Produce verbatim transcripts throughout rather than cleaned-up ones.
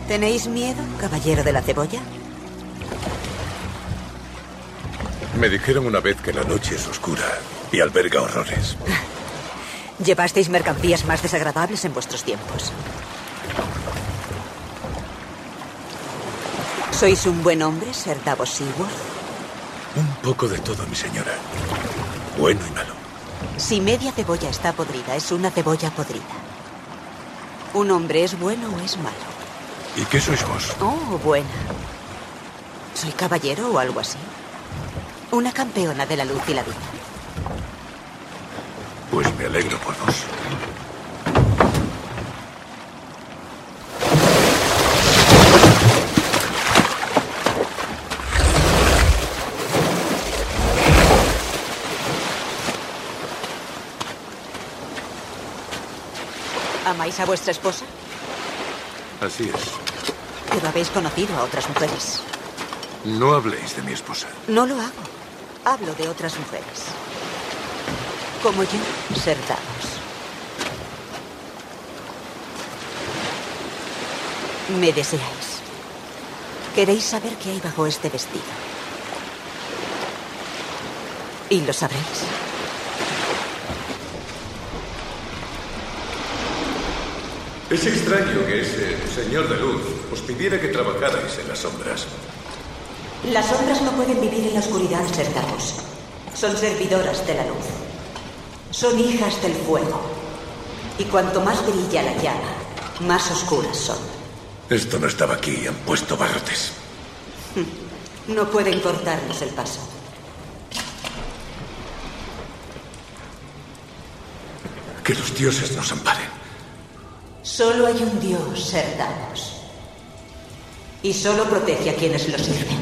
¿Tenéis miedo, caballero de la cebolla? Me dijeron una vez que la noche es oscura y alberga horrores. Llevasteis mercancías más desagradables en vuestros tiempos. ¿Sois un buen hombre, Sir Davos Seaworth? Un poco de todo, mi señora. Bueno y malo. Si media cebolla está podrida, es una cebolla podrida. ¿Un hombre es bueno o es malo? ¿Y qué sois vos? Oh, buena. ¿Soy caballero o algo así? Una campeona de la luz y la vida. Pues me alegro por vos. ¿Amáis a vuestra esposa? Así es. Pero habéis conocido a otras mujeres. No habléis de mi esposa. No lo hago. Hablo de otras mujeres. Como yo, Sir Davos. Me deseáis. Queréis saber qué hay bajo este vestido. Y lo sabréis. Es extraño que ese señor de luz os pidiera que trabajarais en las sombras. Las sombras no pueden vivir en la oscuridad, Sir Davos. Son servidoras de la luz. Son hijas del fuego. Y cuanto más brilla la llama, más oscuras son. Esto no estaba aquí, han puesto barrotes. No pueden cortarnos el paso. Que los dioses nos amparen. Solo hay un dios, Sir Davos. Y solo protege a quienes lo sirven.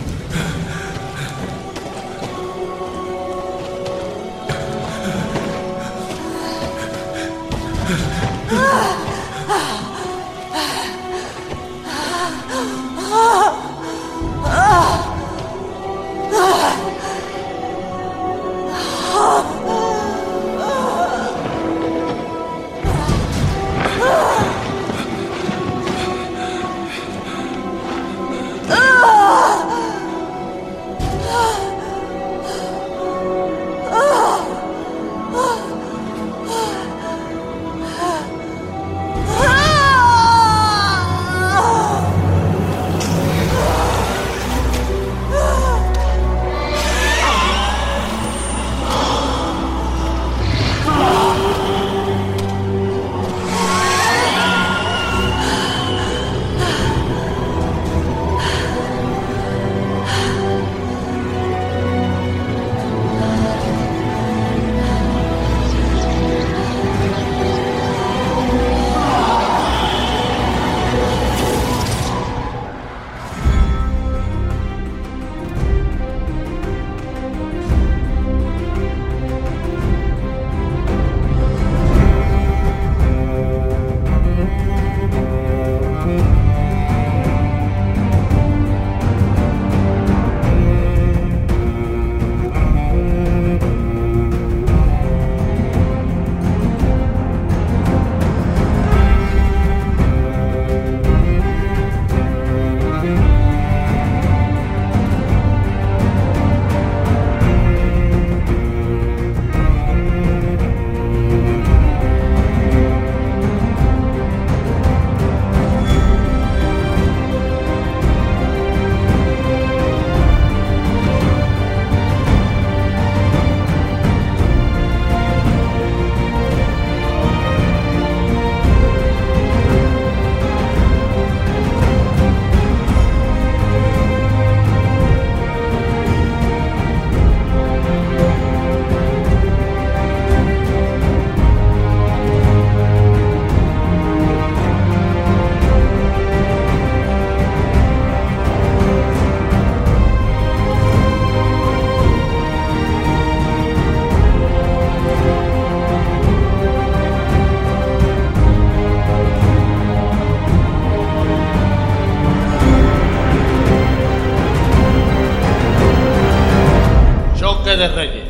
de Reyes.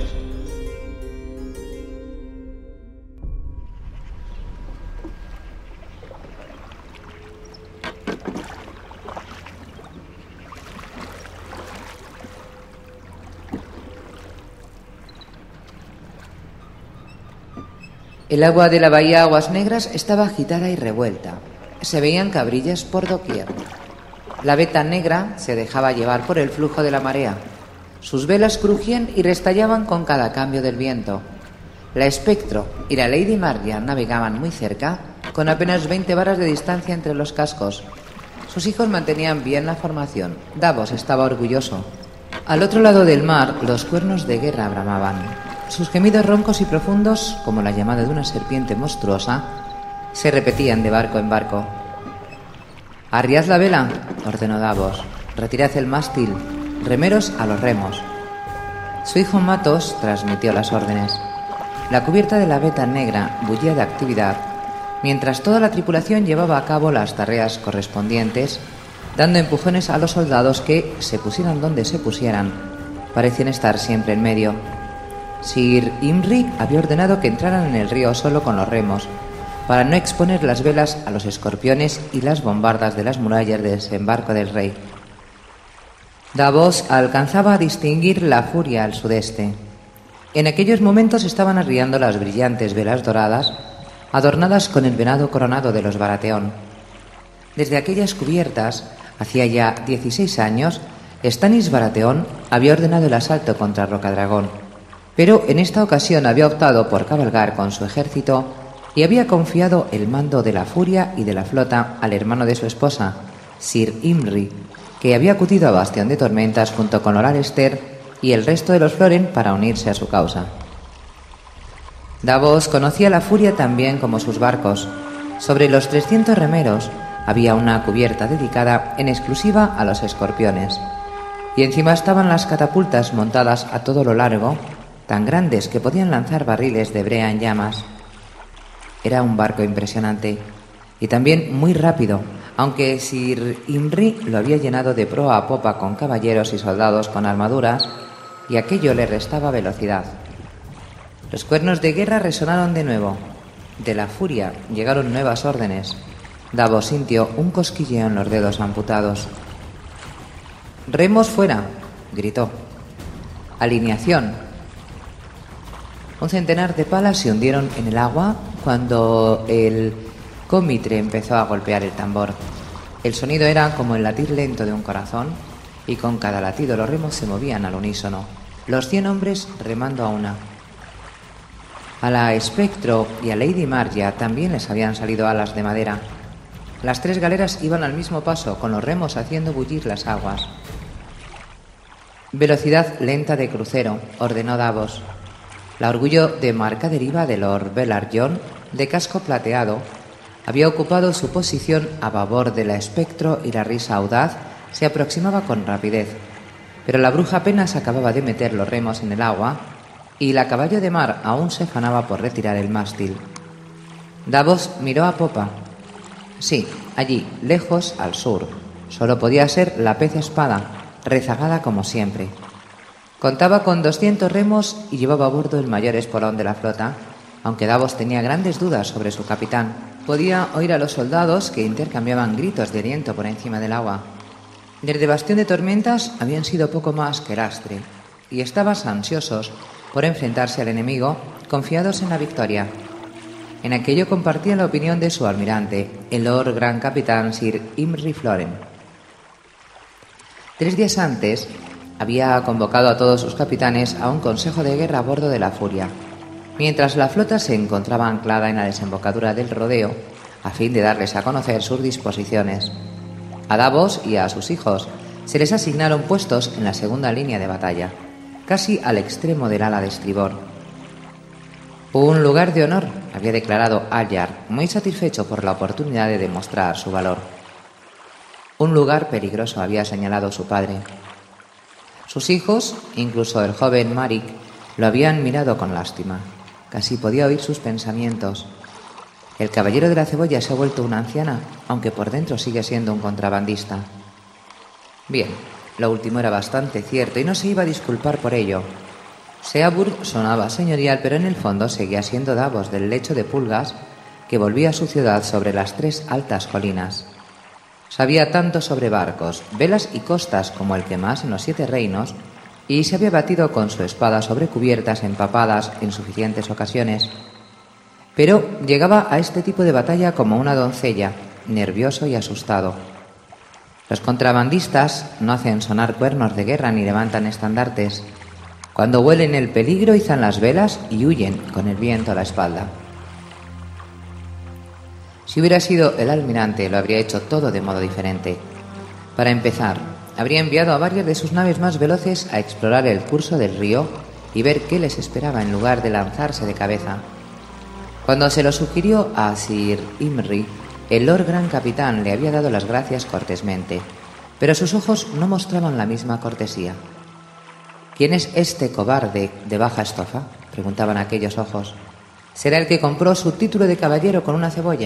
El agua de la bahía Aguas Negras estaba agitada y revuelta. Se veían cabrillas por doquier. La veta negra se dejaba llevar por el flujo de la marea. Sus velas crujían y restallaban con cada cambio del viento. La Espectro y la Lady Margia navegaban muy cerca, con apenas veinte varas de distancia entre los cascos. Sus hijos mantenían bien la formación. Davos estaba orgulloso. Al otro lado del mar, los cuernos de guerra bramaban. Sus gemidos roncos y profundos, como la llamada de una serpiente monstruosa, se repetían de barco en barco. «Arriad la vela», ordenó Davos. «Retirad el mástil. Remeros a los remos». Su hijo Matos transmitió las órdenes. La cubierta de la veta negra bullía de actividad, mientras toda la tripulación llevaba a cabo las tareas correspondientes, dando empujones a los soldados que, se pusieran donde se pusieran, parecían estar siempre en medio. Sir Imry había ordenado que entraran en el río solo con los remos, para no exponer las velas a los escorpiones y las bombardas de las murallas de desembarco del rey. Davos alcanzaba a distinguir la furia al sudeste. En aquellos momentos estaban arriando las brillantes velas doradas, adornadas con el venado coronado de los Baratheon. Desde aquellas cubiertas, hacía ya dieciséis años, Stannis Baratheon había ordenado el asalto contra Rocadragón, pero en esta ocasión había optado por cabalgar con su ejército y había confiado el mando de la furia y de la flota al hermano de su esposa, Sir Imry, que había acudido a Bastión de Tormentas junto con Lord Alester y el resto de los Floren para unirse a su causa. Davos conocía la furia tan bien como sus barcos. Sobre los trescientos remeros había una cubierta dedicada en exclusiva a los escorpiones, y encima estaban las catapultas montadas a todo lo largo, tan grandes que podían lanzar barriles de brea en llamas. Era un barco impresionante y también muy rápido, aunque Sir Imry lo había llenado de proa a popa con caballeros y soldados con armaduras, y aquello le restaba velocidad. Los cuernos de guerra resonaron de nuevo. De la furia llegaron nuevas órdenes. Davos sintió un cosquilleo en los dedos amputados. «Remos fuera», gritó. «Alineación». Un centenar de palas se hundieron en el agua cuando el cómitre empezó a golpear el tambor. El sonido era como el latir lento de un corazón, y con cada latido los remos se movían al unísono, los cien hombres remando a una. A la Espectro y a Lady Margia también les habían salido alas de madera. Las tres galeras iban al mismo paso, con los remos haciendo bullir las aguas. «Velocidad lenta de crucero», ordenó Davos. La Orgullo de marca deriva de Lord Velaryon, de casco plateado, había ocupado su posición a babor de la Espectro y la Risa Audaz se aproximaba con rapidez, pero la bruja apenas acababa de meter los remos en el agua y la Caballo de Mar aún se afanaba por retirar el mástil. Davos miró a popa. Sí, allí, lejos al sur, solo podía ser la Pez Espada, rezagada como siempre. Contaba con doscientos remos y llevaba a bordo el mayor espolón de la flota, aunque Davos tenía grandes dudas sobre su capitán. Podía oír a los soldados que intercambiaban gritos de aliento por encima del agua. Desde Bastión de Tormentas habían sido poco más que lastre, y estaban ansiosos por enfrentarse al enemigo, confiados en la victoria. En aquello compartían la opinión de su almirante, el Lord Gran Capitán Sir Imry Floren. Tres días antes había convocado a todos sus capitanes a un consejo de guerra a bordo de la Furia, mientras la flota se encontraba anclada en la desembocadura del Rodeo, a fin de darles a conocer sus disposiciones. A Davos y a sus hijos se les asignaron puestos en la segunda línea de batalla, casi al extremo del ala de estribor. Un lugar de honor, había declarado Alyar, muy satisfecho por la oportunidad de demostrar su valor. Un lugar peligroso, había señalado su padre. Sus hijos, incluso el joven Maric, lo habían mirado con lástima. Casi podía oír sus pensamientos. El caballero de la cebolla se ha vuelto una anciana, aunque por dentro sigue siendo un contrabandista. Bien, lo último era bastante cierto y no se iba a disculpar por ello. Seaburg sonaba señorial, pero en el fondo seguía siendo Davos del lecho de pulgas que volvía a su ciudad sobre las tres altas colinas. Sabía tanto sobre barcos, velas y costas como el que más en los siete reinos, y se había batido con su espada sobre cubiertas empapadas en suficientes ocasiones. pero llegaba a este tipo de batalla como una doncella, nervioso y asustado. Los contrabandistas no hacen sonar cuernos de guerra ni levantan estandartes. Cuando huelen el peligro izan las velas y huyen con el viento a la espalda. Si hubiera sido el almirante, lo habría hecho todo de modo diferente. Para empezar, habría enviado a varias de sus naves más veloces a explorar el curso del río y ver qué les esperaba en lugar de lanzarse de cabeza. Cuando se lo sugirió a Sir Imry, el Lord Gran Capitán le había dado las gracias cortésmente, pero sus ojos no mostraban la misma cortesía. ¿Quién es este cobarde de baja estofa?, preguntaban aquellos ojos. ¿Será el que compró su título de caballero con una cebolla?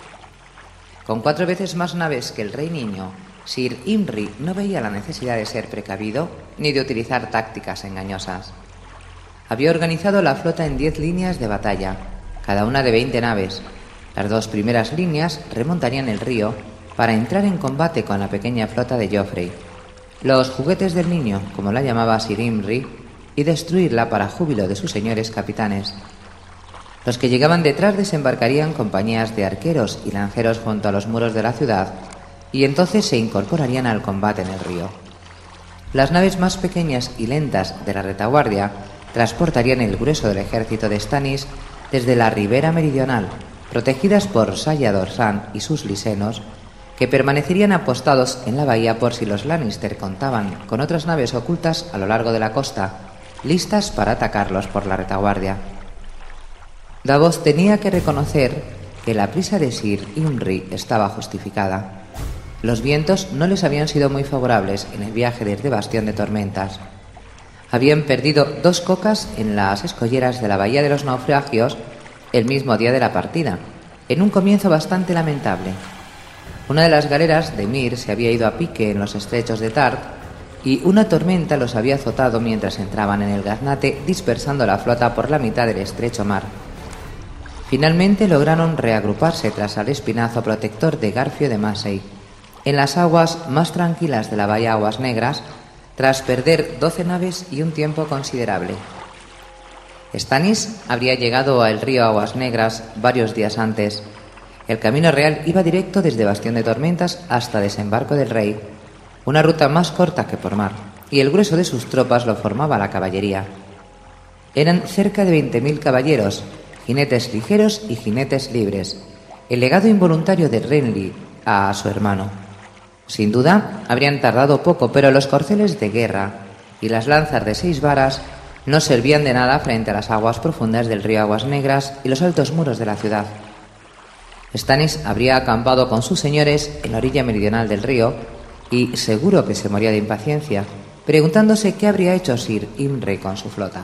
Con cuatro veces más naves que el Rey Niño, Sir Imry no veía la necesidad de ser precavido ni de utilizar tácticas engañosas. Había organizado la flota en diez líneas de batalla, cada una de veinte naves. Las dos primeras líneas remontarían el río para entrar en combate con la pequeña flota de Joffrey, los juguetes del niño, como la llamaba Sir Imry, y destruirla para júbilo de sus señores capitanes. Los que llegaban detrás desembarcarían compañías de arqueros y lanceros junto a los muros de la ciudad y entonces se incorporarían al combate en el río. Las naves más pequeñas y lentas de la retaguardia transportarían el grueso del ejército de Stannis desde la ribera meridional, protegidas por Salladhor Saan y sus lisenos, que permanecerían apostados en la bahía por si los Lannister contaban con otras naves ocultas a lo largo de la costa, listas para atacarlos por la retaguardia. Davos tenía que reconocer que la prisa de Sir Imry estaba justificada. Los vientos no les habían sido muy favorables en el viaje desde Bastión de Tormentas. Habían perdido dos cocas en las escolleras de la Bahía de los Naufragios el mismo día de la partida, en un comienzo bastante lamentable. Una de las galeras de Myr se había ido a pique en los estrechos de Tart y una tormenta los había azotado mientras entraban en el gaznate, dispersando la flota por la mitad del estrecho mar. Finalmente lograron reagruparse tras el espinazo protector de Garfio de Massey, en las aguas más tranquilas de la bahía Aguas Negras, tras perder doce naves y un tiempo considerable. Stannis habría llegado al río Aguas Negras varios días antes. El camino real iba directo desde Bastión de Tormentas hasta Desembarco del Rey, una ruta más corta que por mar, y el grueso de sus tropas lo formaba la caballería. Eran cerca de veinte mil caballeros, jinetes ligeros y jinetes libres, el legado involuntario de Renly a su hermano. Sin duda, habrían tardado poco, pero los corceles de guerra y las lanzas de seis varas no servían de nada frente a las aguas profundas del río Aguas Negras y los altos muros de la ciudad. Stannis habría acampado con sus señores en la orilla meridional del río y seguro que se moría de impaciencia, preguntándose qué habría hecho Sir Imry con su flota.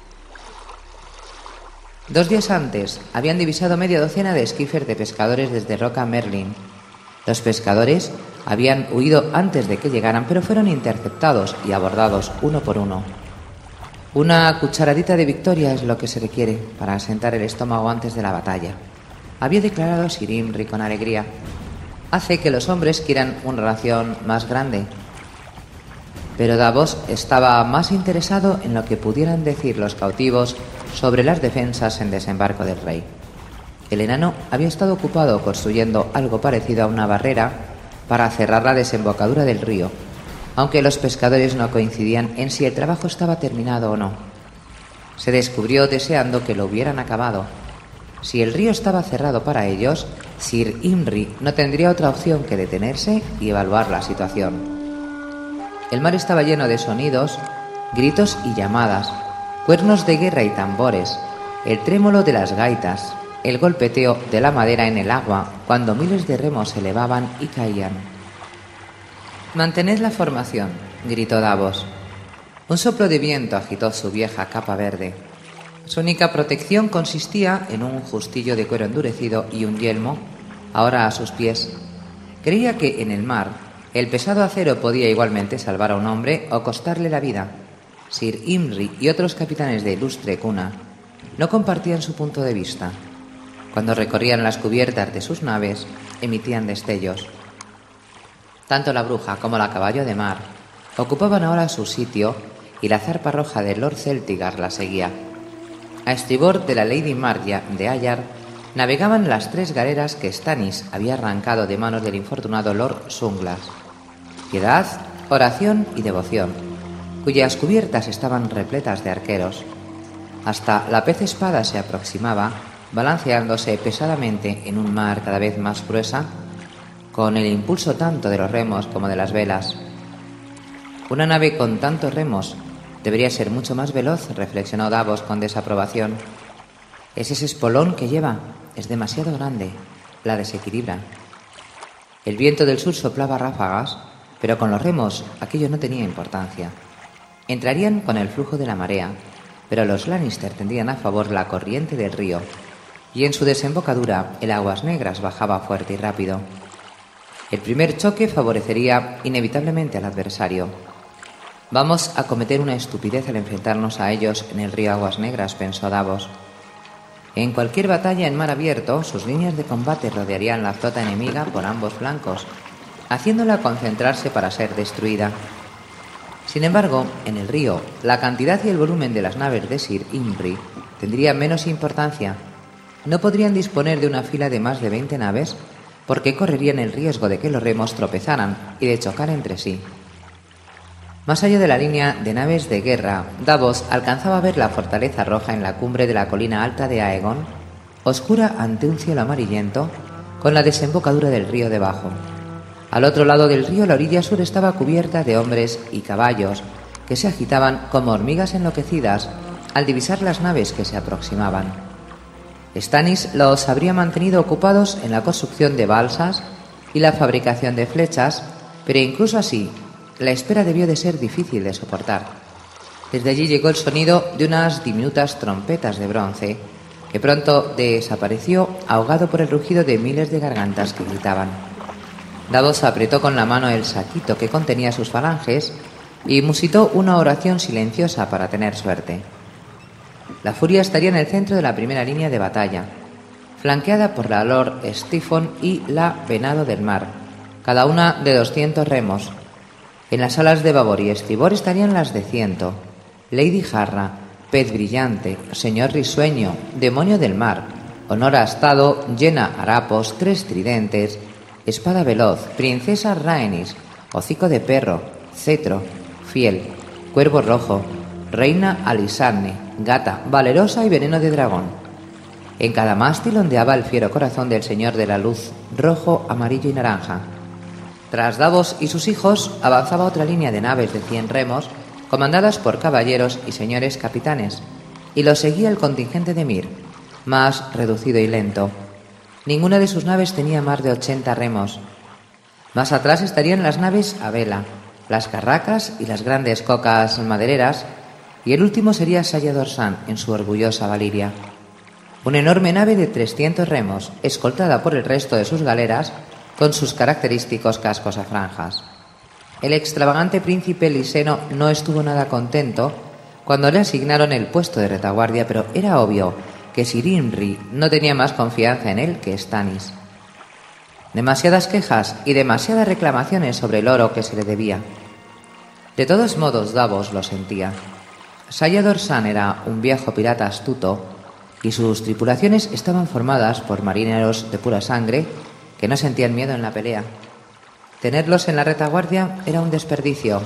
Dos días antes habían divisado media docena de esquifes de pescadores desde Roca Merlin. Los pescadores habían huido antes de que llegaran, pero fueron interceptados y abordados uno por uno. Una cucharadita de victoria es lo que se requiere para asentar el estómago antes de la batalla, había declarado Sir Imry con alegría. Hace que los hombres quieran una ración más grande. Pero Davos estaba más interesado en lo que pudieran decir los cautivos sobre las defensas en Desembarco del Rey. El enano había estado ocupado construyendo algo parecido a una barrera para cerrar la desembocadura del río, aunque los pescadores no coincidían en si el trabajo estaba terminado o no. Se descubrió deseando que lo hubieran acabado. Si el río estaba cerrado para ellos, Sir Imry no tendría otra opción que detenerse y evaluar la situación. El mar estaba lleno de sonidos, gritos y llamadas, cuernos de guerra y tambores, el trémolo de las gaitas, el golpeteo de la madera en el agua cuando miles de remos se elevaban y caían. «Mantened la formación», gritó Davos. Un soplo de viento agitó su vieja capa verde. Su única protección consistía en un justillo de cuero endurecido y un yelmo, ahora a sus pies. Creía que en el mar el pesado acero podía igualmente salvar a un hombre o costarle la vida. Sir Imry y otros capitanes de ilustre cuna no compartían su punto de vista. Cuando recorrían las cubiertas de sus naves, emitían destellos. Tanto la bruja como la caballo de mar ocupaban ahora su sitio y la zarpa roja de Lord Celtigar la seguía. A estribor de la Lady Marja de Ayar navegaban las tres galeras que Stannis había arrancado de manos del infortunado Lord Sunglass. Piedad, oración y devoción, cuyas cubiertas estaban repletas de arqueros. Hasta la pez espada se aproximaba, balanceándose pesadamente en un mar cada vez más gruesa, con el impulso tanto de los remos como de las velas. Una nave con tantos remos debería ser mucho más veloz, reflexionó Davos con desaprobación. Es ese espolón que lleva, es demasiado grande, la desequilibra. El viento del sur soplaba ráfagas, pero con los remos aquello no tenía importancia. Entrarían con el flujo de la marea, pero los Lannister tendrían a favor la corriente del río, y en su desembocadura el Aguas Negras bajaba fuerte y rápido. El primer choque favorecería inevitablemente al adversario. Vamos a cometer una estupidez al enfrentarnos a ellos en el río Aguas Negras, pensó Davos. En cualquier batalla en mar abierto, sus líneas de combate rodearían la flota enemiga por ambos flancos, haciéndola concentrarse para ser destruida. Sin embargo, en el río, la cantidad y el volumen de las naves de Sir Imri tendría menos importancia. No podrían disponer de una fila de más de veinte naves, porque correrían el riesgo de que los remos tropezaran y de chocar entre sí. Más allá de la línea de naves de guerra, Davos alcanzaba a ver la fortaleza roja en la cumbre de la colina alta de Aegon, oscura ante un cielo amarillento, con la desembocadura del río debajo. Al otro lado del río, la orilla sur estaba cubierta de hombres y caballos que se agitaban como hormigas enloquecidas al divisar las naves que se aproximaban. Stannis los habría mantenido ocupados en la construcción de balsas y la fabricación de flechas, pero incluso así, la espera debió de ser difícil de soportar. Desde allí llegó el sonido de unas diminutas trompetas de bronce, que pronto desapareció ahogado por el rugido de miles de gargantas que gritaban. Davos apretó con la mano el saquito que contenía sus falanges y musitó una oración silenciosa para tener suerte. La furia estaría en el centro de la primera línea de batalla, flanqueada por la Lord Stephen y la Venado del Mar, cada una de doscientos remos. En las alas de babor y estribor estarían las de ciento, Lady Jarra, Pez Brillante, Señor Risueño, Demonio del Mar, Honor Astado, Llena Harapos, Tres Tridentes, Espada Veloz, Princesa Rhaenys, Hocico de Perro, Cetro, Fiel, Cuervo Rojo, Reina Alisarne, Gata, Valerosa y Veneno de Dragón. En cada mástil ondeaba el fiero corazón del Señor de la Luz, rojo, amarillo y naranja. Tras Davos y sus hijos avanzaba otra línea de naves de cien remos, comandadas por caballeros y señores capitanes, y lo seguía el contingente de Myr, más reducido y lento. Ninguna de sus naves tenía más de ochenta remos. Más atrás estarían las naves a vela, las carracas y las grandes cocas madereras, y el último sería Saya Dorsan en su orgullosa Valiria. Una enorme nave de trescientos remos, escoltada por el resto de sus galeras, con sus característicos cascos a franjas. El extravagante príncipe liseno no estuvo nada contento cuando le asignaron el puesto de retaguardia, pero era obvio que Sir Imri no tenía más confianza en él que Stannis. Demasiadas quejas y demasiadas reclamaciones sobre el oro que se le debía. De todos modos, Davos lo sentía. Saya Dorsan era un viejo pirata astuto y sus tripulaciones estaban formadas por marineros de pura sangre que no sentían miedo en la pelea. Tenerlos en la retaguardia era un desperdicio.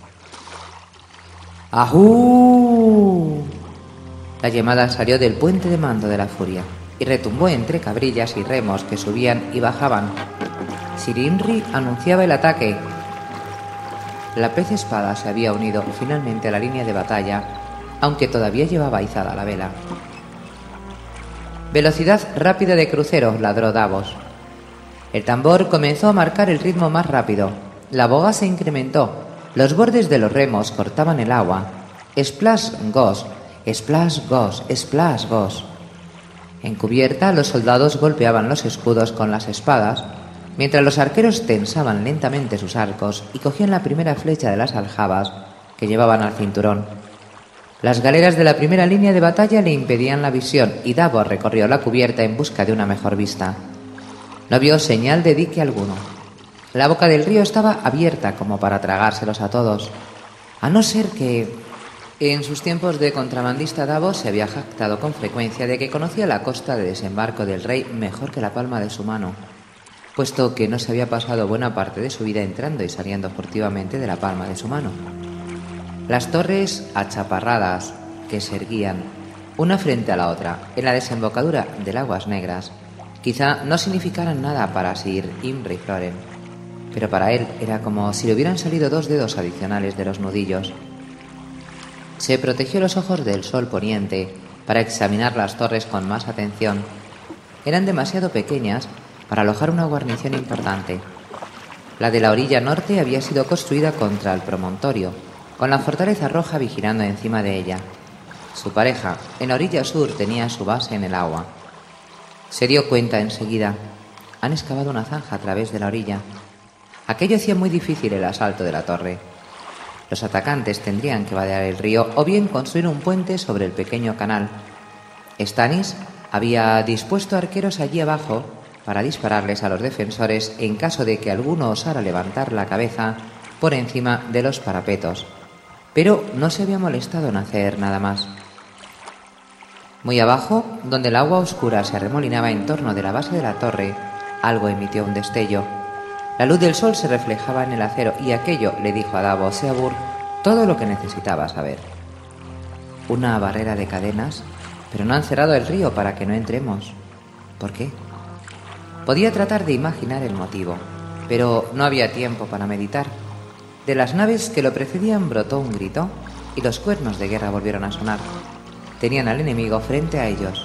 ¡Ajú! La llamada salió del puente de mando de la furia y retumbó entre cabrillas y remos que subían y bajaban. Sir Imri anunciaba el ataque. La pez espada se había unido finalmente a la línea de batalla, aunque todavía llevaba izada la vela. Velocidad rápida de crucero, ladró Davos. El tambor comenzó a marcar el ritmo más rápido. La boga se incrementó. Los bordes de los remos cortaban el agua. Splash goes, splash goes, splash goes. En cubierta, los soldados golpeaban los escudos con las espadas, mientras los arqueros tensaban lentamente sus arcos y cogían la primera flecha de las aljabas que llevaban al cinturón. Las galeras de la primera línea de batalla le impedían la visión y Davos recorrió la cubierta en busca de una mejor vista. No vio señal de dique alguno. La boca del río estaba abierta como para tragárselos a todos, a no ser que En sus tiempos de contrabandista, Davos se había jactado con frecuencia de que conocía la costa de desembarco del rey mejor que la palma de su mano, puesto que no se había pasado buena parte de su vida entrando y saliendo furtivamente de la palma de su mano. Las torres achaparradas que se erguían una frente a la otra en la desembocadura del Aguas Negras quizá no significaran nada para Sir Imre Floren, pero para él era como si le hubieran salido dos dedos adicionales de los nudillos. Se protegió los ojos del sol poniente para examinar las torres con más atención. Eran demasiado pequeñas para alojar una guarnición importante. La de la orilla norte había sido construida contra el promontorio, con la fortaleza roja vigilando encima de ella. Su pareja, en la orilla sur, tenía su base en el agua. Se dio cuenta enseguida. Han excavado una zanja a través de la orilla. Aquello hacía muy difícil el asalto de la torre. Los atacantes tendrían que vadear el río o bien construir un puente sobre el pequeño canal. Stannis había dispuesto arqueros allí abajo para dispararles a los defensores en caso de que alguno osara levantar la cabeza por encima de los parapetos, pero no se había molestado en hacer nada más. Muy abajo, donde el agua oscura se arremolinaba en torno de la base de la torre, algo emitió un destello. La luz del sol se reflejaba en el acero y aquello le dijo a Davos Seabur todo lo que necesitaba saber. Una barrera de cadenas, pero no han cerrado el río para que no entremos. ¿Por qué? Podía tratar de imaginar el motivo, pero no había tiempo para meditar. De las naves que lo precedían brotó un grito y los cuernos de guerra volvieron a sonar. Tenían al enemigo frente a ellos.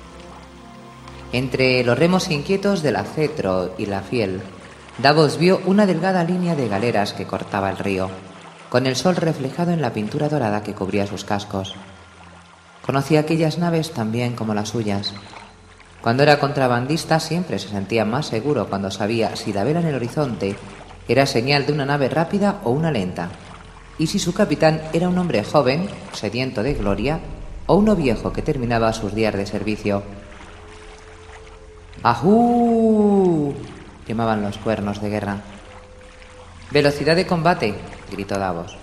Entre los remos inquietos de la Cetro y la Fiel, Davos vio una delgada línea de galeras que cortaba el río, con el sol reflejado en la pintura dorada que cubría sus cascos. Conocía aquellas naves tan bien como las suyas. Cuando era contrabandista siempre se sentía más seguro cuando sabía si la vela en el horizonte era señal de una nave rápida o una lenta, y si su capitán era un hombre joven, sediento de gloria, o uno viejo que terminaba sus días de servicio. ¡Ajú! Llamaban los cuernos de guerra. «¡Velocidad de combate!», gritó Davos.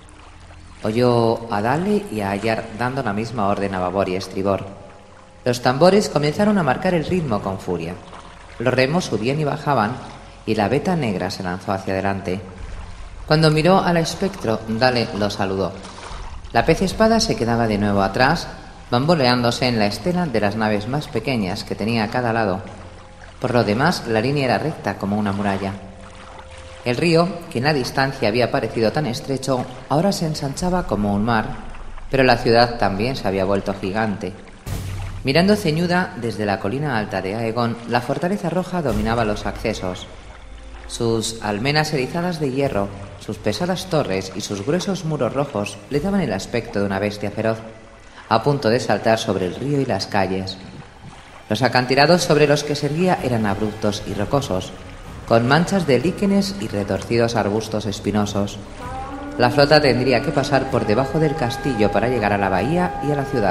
Oyó a Dale y a Ayar dando la misma orden a babor y estribor. Los tambores comenzaron a marcar el ritmo con furia. Los remos subían y bajaban, y la veta negra se lanzó hacia adelante. Cuando miró al espectro, Dale lo saludó. La pez espada se quedaba de nuevo atrás, bamboleándose en la estela de las naves más pequeñas que tenía a cada lado. Por lo demás, la línea era recta como una muralla. El río, que en la distancia había parecido tan estrecho, ahora se ensanchaba como un mar, pero la ciudad también se había vuelto gigante. Mirando ceñuda desde la colina alta de Aegon, la fortaleza roja dominaba los accesos. Sus almenas erizadas de hierro, sus pesadas torres y sus gruesos muros rojos le daban el aspecto de una bestia feroz, a punto de saltar sobre el río y las calles. Los acantilados sobre los que se erguía eran abruptos y rocosos, con manchas de líquenes y retorcidos arbustos espinosos. La flota tendría que pasar por debajo del castillo para llegar a la bahía y a la ciudad.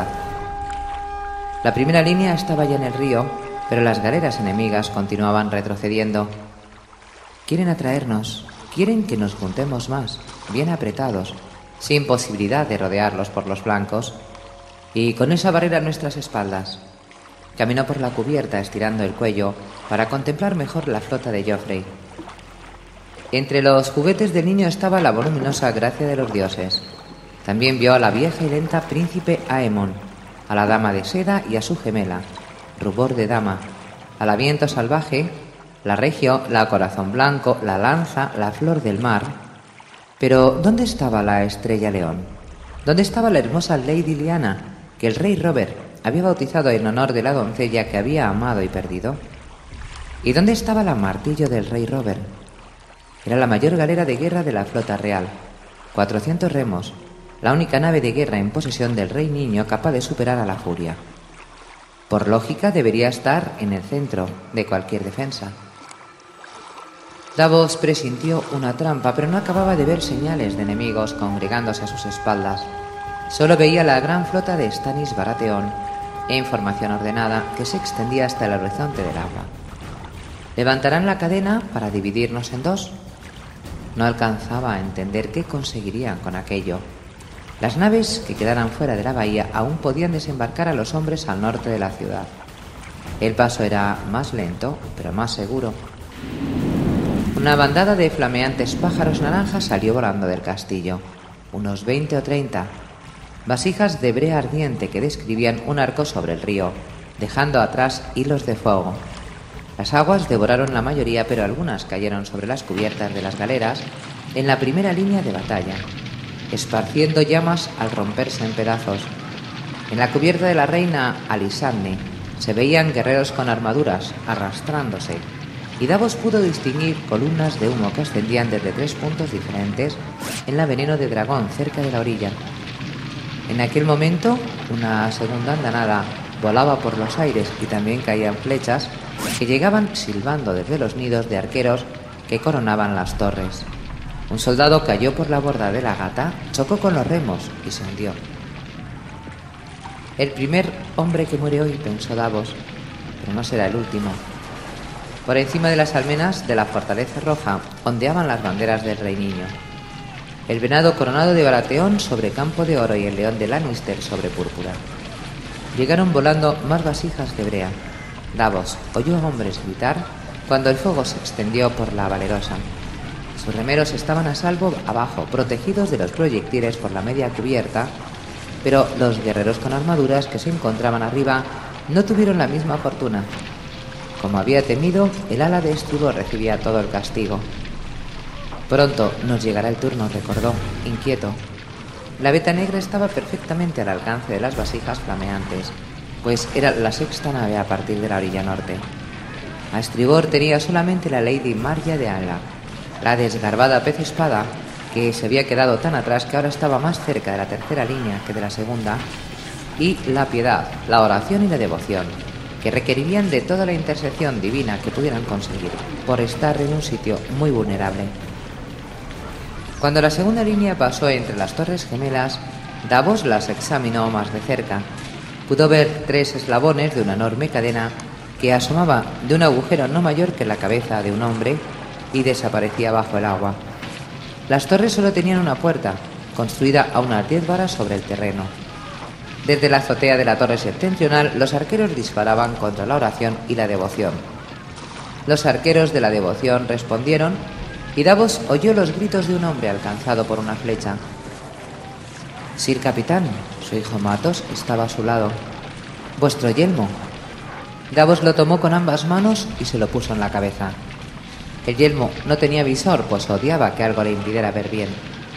La primera línea estaba ya en el río, pero las galeras enemigas continuaban retrocediendo. Quieren atraernos, quieren que nos juntemos más, bien apretados, sin posibilidad de rodearlos por los flancos, y con esa barrera a nuestras espaldas. Caminó por la cubierta estirando el cuello para contemplar mejor la flota de Joffrey. Entre los juguetes del niño estaba la voluminosa gracia de los dioses. También vio a la vieja y lenta príncipe Aemon, a la dama de seda y a su gemela, rubor de dama, a la viento salvaje, la regio, la corazón blanco, la lanza, la flor del mar. Pero ¿dónde estaba la estrella león? ¿Dónde estaba la hermosa Lady Lyanna, que el rey Robert había bautizado en honor de la doncella que había amado y perdido? ¿Y dónde estaba la martillo del rey Robert? Era la mayor galera de guerra de la flota real, cuatrocientos remos, la única nave de guerra en posesión del rey niño capaz de superar a la furia. Por lógica debería estar en el centro de cualquier defensa. Davos presintió una trampa, pero no acababa de ver señales de enemigos congregándose a sus espaldas. Solo veía la gran flota de Stannis Baratheon en formación ordenada que se extendía hasta el horizonte del agua. ¿Levantarán la cadena para dividirnos en dos? No alcanzaba a entender qué conseguirían con aquello. Las naves que quedaran fuera de la bahía aún podían desembarcar a los hombres al norte de la ciudad. El paso era más lento, pero más seguro. Una bandada de flameantes pájaros naranjas salió volando del castillo, unos veinte o treinta, vasijas de brea ardiente que describían un arco sobre el río, dejando atrás hilos de fuego. Las aguas devoraron la mayoría, pero algunas cayeron sobre las cubiertas de las galeras en la primera línea de batalla, esparciendo llamas al romperse en pedazos. En la cubierta de la reina Alisande se veían guerreros con armaduras arrastrándose, y Davos pudo distinguir columnas de humo que ascendían desde tres puntos diferentes en la veneno de dragón cerca de la orilla. En aquel momento, una segunda andanada volaba por los aires y también caían flechas que llegaban silbando desde los nidos de arqueros que coronaban las torres. Un soldado cayó por la borda de la gata, chocó con los remos y se hundió. El primer hombre que muere hoy, pensó Davos, pero no será el último. Por encima de las almenas de la fortaleza roja ondeaban las banderas del Rey Niño. El venado coronado de Baratheón sobre campo de oro y el león de Lannister sobre púrpura. Llegaron volando más vasijas de brea. Davos oyó a hombres gritar cuando el fuego se extendió por la valerosa. Sus remeros estaban a salvo abajo, protegidos de los proyectiles por la media cubierta, pero los guerreros con armaduras que se encontraban arriba no tuvieron la misma fortuna. Como había temido, el ala de estribor recibía todo el castigo. Pronto nos llegará el turno, recordó, inquieto. La veta negra estaba perfectamente al alcance de las vasijas flameantes, pues era la sexta nave a partir de la orilla norte. A estribor tenía solamente la Lady Marya de Anla, la desgarbada pez espada, que se había quedado tan atrás que ahora estaba más cerca de la tercera línea que de la segunda, y la piedad, la oración y la devoción, que requerirían de toda la intersección divina que pudieran conseguir, por estar en un sitio muy vulnerable. Cuando la segunda línea pasó entre las torres gemelas, Davos las examinó más de cerca. Pudo ver tres eslabones de una enorme cadena que asomaba de un agujero no mayor que la cabeza de un hombre y desaparecía bajo el agua. Las torres solo tenían una puerta, construida a unas diez varas sobre el terreno. Desde la azotea de la torre septentrional, los arqueros disparaban contra la oración y la devoción. Los arqueros de la devoción respondieron, y Davos oyó los gritos de un hombre alcanzado por una flecha. Sir Capitán, su hijo Matos estaba a su lado. «Vuestro yelmo». Davos lo tomó con ambas manos y se lo puso en la cabeza. El yelmo no tenía visor, pues odiaba que algo le impidiera ver bien.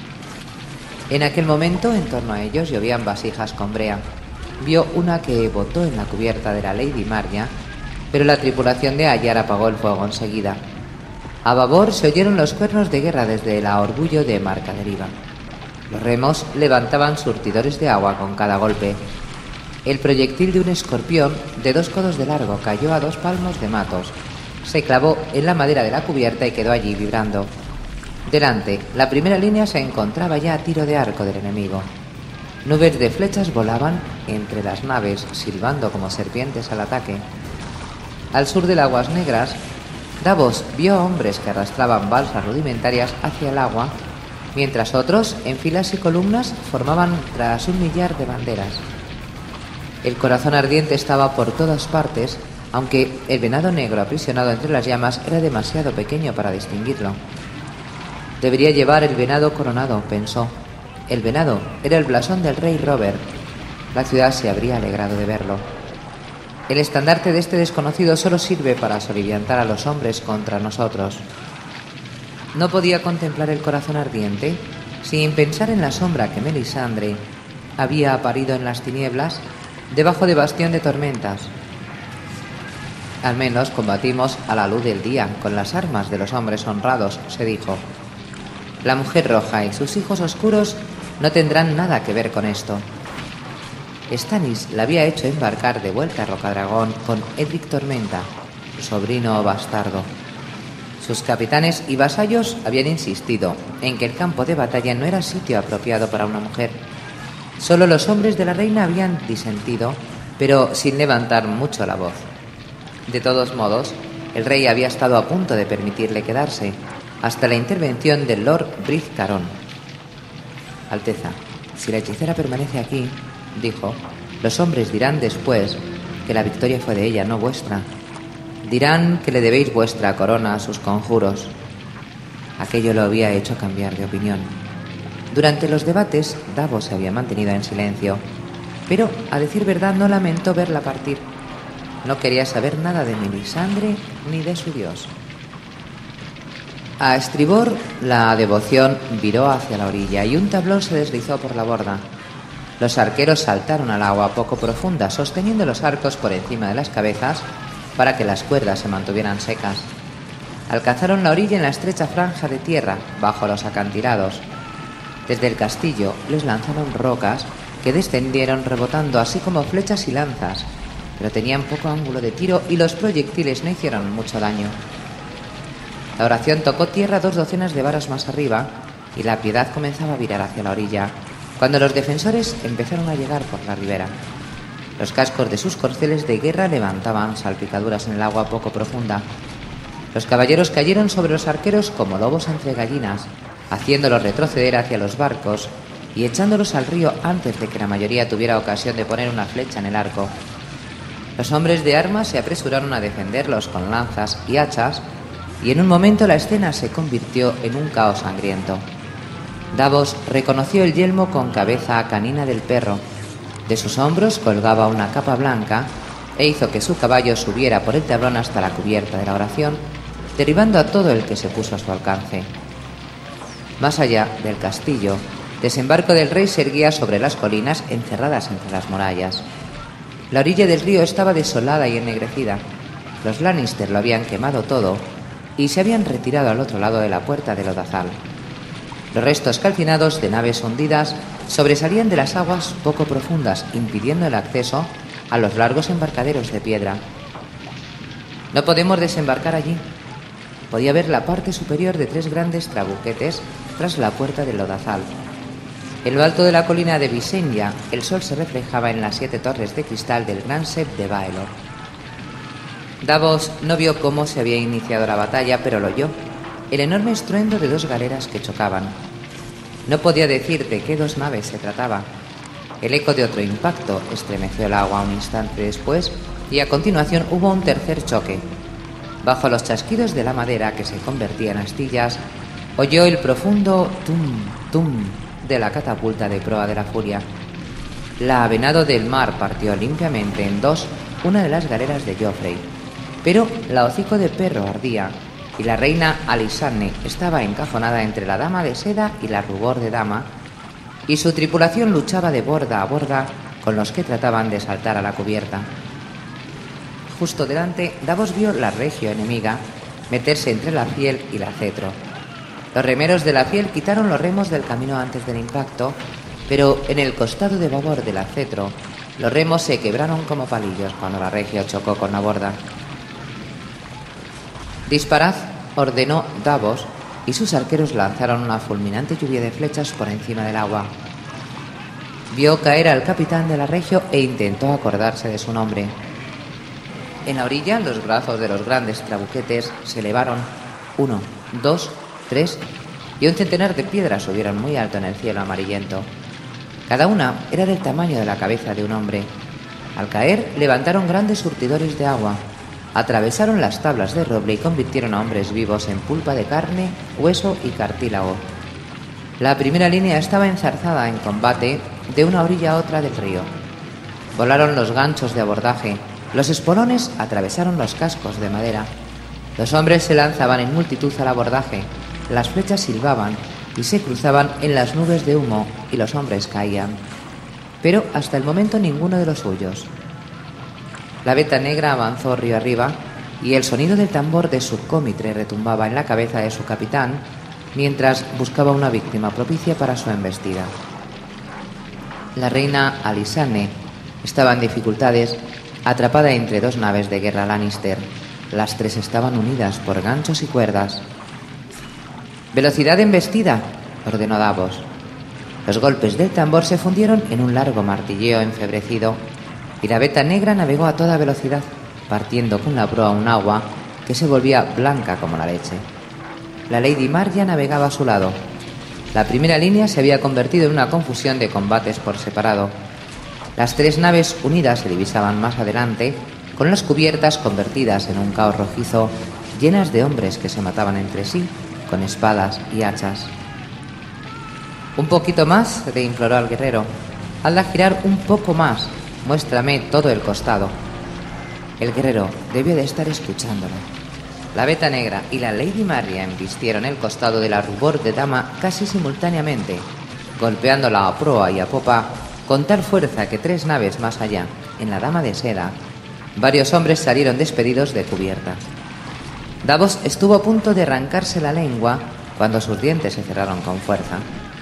En aquel momento, en torno a ellos llovían vasijas con brea. Vio una que botó en la cubierta de la Lady Marya, pero la tripulación de Ayar apagó el fuego enseguida. A babor se oyeron los cuernos de guerra desde el orgullo de Marca Deriva. Los remos levantaban surtidores de agua con cada golpe. El proyectil de un escorpión de dos codos de largo cayó a dos palmos de Matos. Se clavó en la madera de la cubierta y quedó allí vibrando. Delante, la primera línea se encontraba ya a tiro de arco del enemigo. Nubes de flechas volaban entre las naves, silbando como serpientes al ataque. Al sur de las Aguas Negras, Davos vio a hombres que arrastraban balsas rudimentarias hacia el agua, mientras otros, en filas y columnas, formaban tras un millar de banderas. El corazón ardiente estaba por todas partes, aunque el venado negro aprisionado entre las llamas era demasiado pequeño para distinguirlo. Debería llevar el venado coronado, pensó. El venado era el blasón del rey Robert. La ciudad se habría alegrado de verlo. El estandarte de este desconocido solo sirve para soliviantar a los hombres contra nosotros. No podía contemplar el corazón ardiente sin pensar en la sombra que Melisandre había parido en las tinieblas debajo de bastión de tormentas. Al menos combatimos a la luz del día con las armas de los hombres honrados, se dijo. La mujer roja y sus hijos oscuros no tendrán nada que ver con esto. Stannis la había hecho embarcar de vuelta a Rocadragón con Edric Tormenta, su sobrino bastardo. Sus capitanes y vasallos habían insistido en que el campo de batalla no era sitio apropiado para una mujer. Solo los hombres de la reina habían disentido, pero sin levantar mucho la voz. De todos modos, el rey había estado a punto de permitirle quedarse, hasta la intervención del Lord Briz Caron. Alteza, si la hechicera permanece aquí, dijo, los hombres dirán después que la victoria fue de ella, no vuestra. Dirán que le debéis vuestra corona a sus conjuros. Aquello lo había hecho cambiar de opinión. Durante los debates, Davos se había mantenido en silencio, pero, a decir verdad, no lamentó verla partir. No quería saber nada de Melisandre ni de su dios. A estribor, la devoción viró hacia la orilla y un tablón se deslizó por la borda. Los arqueros saltaron al agua poco profunda, sosteniendo los arcos por encima de las cabezas para que las cuerdas se mantuvieran secas. Alcanzaron la orilla en la estrecha franja de tierra, bajo los acantilados. Desde el castillo les lanzaron rocas que descendieron rebotando, así como flechas y lanzas, pero tenían poco ángulo de tiro y los proyectiles no hicieron mucho daño. La oración tocó tierra dos docenas de varas más arriba y la piedad comenzaba a virar hacia la orilla, cuando los defensores empezaron a llegar por la ribera. Los cascos de sus corceles de guerra levantaban salpicaduras en el agua poco profunda. Los caballeros cayeron sobre los arqueros como lobos entre gallinas, haciéndolos retroceder hacia los barcos y echándolos al río antes de que la mayoría tuviera ocasión de poner una flecha en el arco. Los hombres de armas se apresuraron a defenderlos con lanzas y hachas, y en un momento la escena se convirtió en un caos sangriento. Davos reconoció el yelmo con cabeza canina del perro. De sus hombros colgaba una capa blanca e hizo que su caballo subiera por el tablón hasta la cubierta de la oración, derribando a todo el que se puso a su alcance. Más allá del castillo, desembarco del rey se erguía sobre las colinas encerradas entre las murallas. La orilla del río estaba desolada y ennegrecida. Los Lannister lo habían quemado todo y se habían retirado al otro lado de la puerta del Odazal. Los restos calcinados de naves hundidas sobresalían de las aguas poco profundas, impidiendo el acceso a los largos embarcaderos de piedra. No podemos desembarcar allí. Podía ver la parte superior de tres grandes trabuquetes tras la puerta del Odazal. En lo alto de la colina de Visenya, el sol se reflejaba en las siete torres de cristal del gran Sept de Baelor. Davos no vio cómo se había iniciado la batalla, pero lo oyó, el enorme estruendo de dos galeras que chocaban. No podía decir de qué dos naves se trataba. El eco de otro impacto estremeció el agua un instante después y a continuación hubo un tercer choque. Bajo los chasquidos de la madera que se convertía en astillas, oyó el profundo tum, tum de la catapulta de proa de la Furia. La Venado del Mar partió limpiamente en dos una de las galeras de Joffrey, pero la Hocico de Perro ardía y la reina Alisane estaba encajonada entre la Dama de Seda y la Rubor de Dama, y su tripulación luchaba de borda a borda con los que trataban de saltar a la cubierta. Justo delante, Davos vio la regio enemiga meterse entre la Fiel y la Cetro. Los remeros de la Fiel quitaron los remos del camino antes del impacto, pero en el costado de babor de la Cetro, los remos se quebraron como palillos cuando la regio chocó con la borda. «Disparad», ordenó Davos, y sus arqueros lanzaron una fulminante lluvia de flechas por encima del agua. Vio caer al capitán de la regio e intentó acordarse de su nombre. En la orilla, los brazos de los grandes trabuquetes se elevaron, uno, dos, tres, y un centenar de piedras subieron muy alto en el cielo amarillento. Cada una era del tamaño de la cabeza de un hombre. Al caer, levantaron grandes surtidores de agua, atravesaron las tablas de roble y convirtieron a hombres vivos en pulpa de carne, hueso y cartílago. La primera línea estaba enzarzada en combate de una orilla a otra del río. Volaron los ganchos de abordaje, los espolones atravesaron los cascos de madera. Los hombres se lanzaban en multitud al abordaje, las flechas silbaban y se cruzaban en las nubes de humo y los hombres caían. Pero hasta el momento ninguno de los suyos. La veta negra avanzó río arriba y el sonido del tambor de su cómitre retumbaba en la cabeza de su capitán mientras buscaba una víctima propicia para su embestida. La reina Alisane estaba en dificultades, atrapada entre dos naves de guerra Lannister. Las tres estaban unidas por ganchos y cuerdas. «¡Velocidad de embestida!», ordenó Davos. Los golpes del tambor se fundieron en un largo martilleo enfebrecido y la veta negra navegó a toda velocidad, partiendo con la proa un agua que se volvía blanca como la leche. La Lady Marya navegaba a su lado. La primera línea se había convertido en una confusión de combates por separado. Las tres naves unidas se divisaban más adelante, con las cubiertas convertidas en un caos rojizo, llenas de hombres que se mataban entre sí con espadas y hachas. Un poquito más, le imploró al guerrero. Hazla girar un poco más. Muéstrame todo el costado. El guerrero debió de estar escuchándolo. La Beta Negra y la Lady Maria embistieron el costado de la Rubor de Dama casi simultáneamente, golpeándola a proa y a popa con tal fuerza que tres naves más allá, en la Dama de Seda, varios hombres salieron despedidos de cubierta. Davos estuvo a punto de arrancarse la lengua cuando sus dientes se cerraron con fuerza.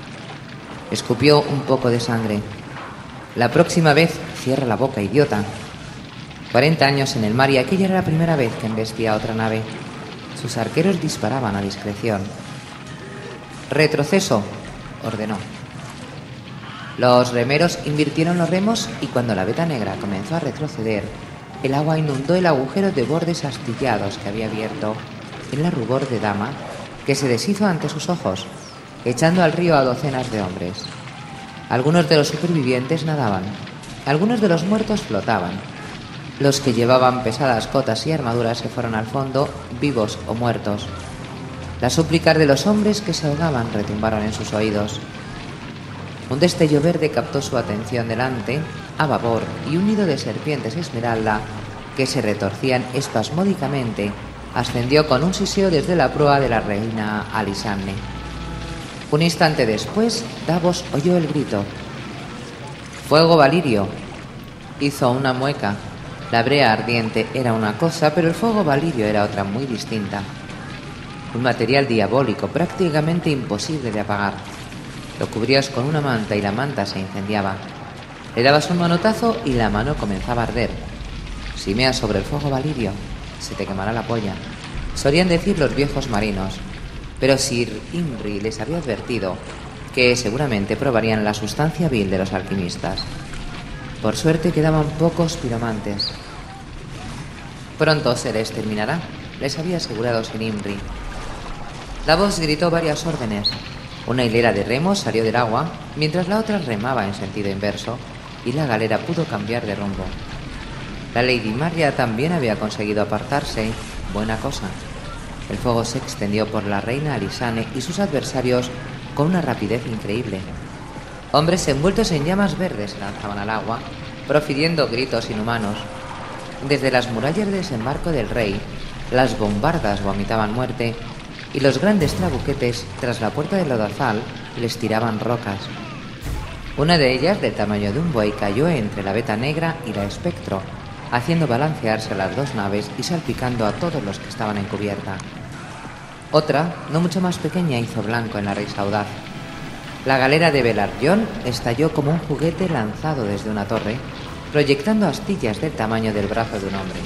Escupió un poco de sangre. La próxima vez cierra la boca, idiota. Cuarenta años en el mar y aquella era la primera vez que embestía otra nave. Sus arqueros disparaban a discreción. «Retroceso», ordenó. Los remeros invirtieron los remos y cuando la Beta Negra comenzó a retroceder, el agua inundó el agujero de bordes astillados que había abierto en la Rubor de Dama, que se deshizo ante sus ojos, echando al río a docenas de hombres. Algunos de los supervivientes nadaban, algunos de los muertos flotaban. Los que llevaban pesadas cotas y armaduras se fueron al fondo, vivos o muertos. Las súplicas de los hombres que se ahogaban retumbaron en sus oídos. Un destello verde captó su atención delante, a babor, y un nido de serpientes esmeralda, que se retorcían espasmódicamente, ascendió con un siseo desde la proa de la reina Alisane. Un instante después, Davos oyó el grito. «¡Fuego Valirio!». Hizo una mueca. La brea ardiente era una cosa, pero el fuego Valirio era otra muy distinta. Un material diabólico prácticamente imposible de apagar. Lo cubrías con una manta y la manta se incendiaba. Le dabas un manotazo y la mano comenzaba a arder. Si meas sobre el fuego Valirio, se te quemará la polla, solían decir los viejos marinos. Pero Sir Imri les había advertido que seguramente probarían la sustancia vil de los alquimistas. Por suerte quedaban pocos piromantes. Pronto se les terminará, les había asegurado Sir Imri. Davos gritó varias órdenes. Una hilera de remos salió del agua, mientras la otra remaba en sentido inverso, y la galera pudo cambiar de rumbo. La Lady Maria también había conseguido apartarse. Buena cosa. El fuego se extendió por la reina Alisane y sus adversarios con una rapidez increíble. Hombres envueltos en llamas verdes se lanzaban al agua, profiriendo gritos inhumanos. Desde las murallas de desembarco del rey, las bombardas vomitaban muerte y los grandes trabuquetes tras la puerta del lodazal les tiraban rocas. Una de ellas, del tamaño de un buey, cayó entre la Beta Negra y la Espectro, haciendo balancearse las dos naves y salpicando a todos los que estaban en cubierta. Otra, no mucho más pequeña, hizo blanco en la Risa Audaz. La galera de Belarjón estalló como un juguete lanzado desde una torre, proyectando astillas del tamaño del brazo de un hombre.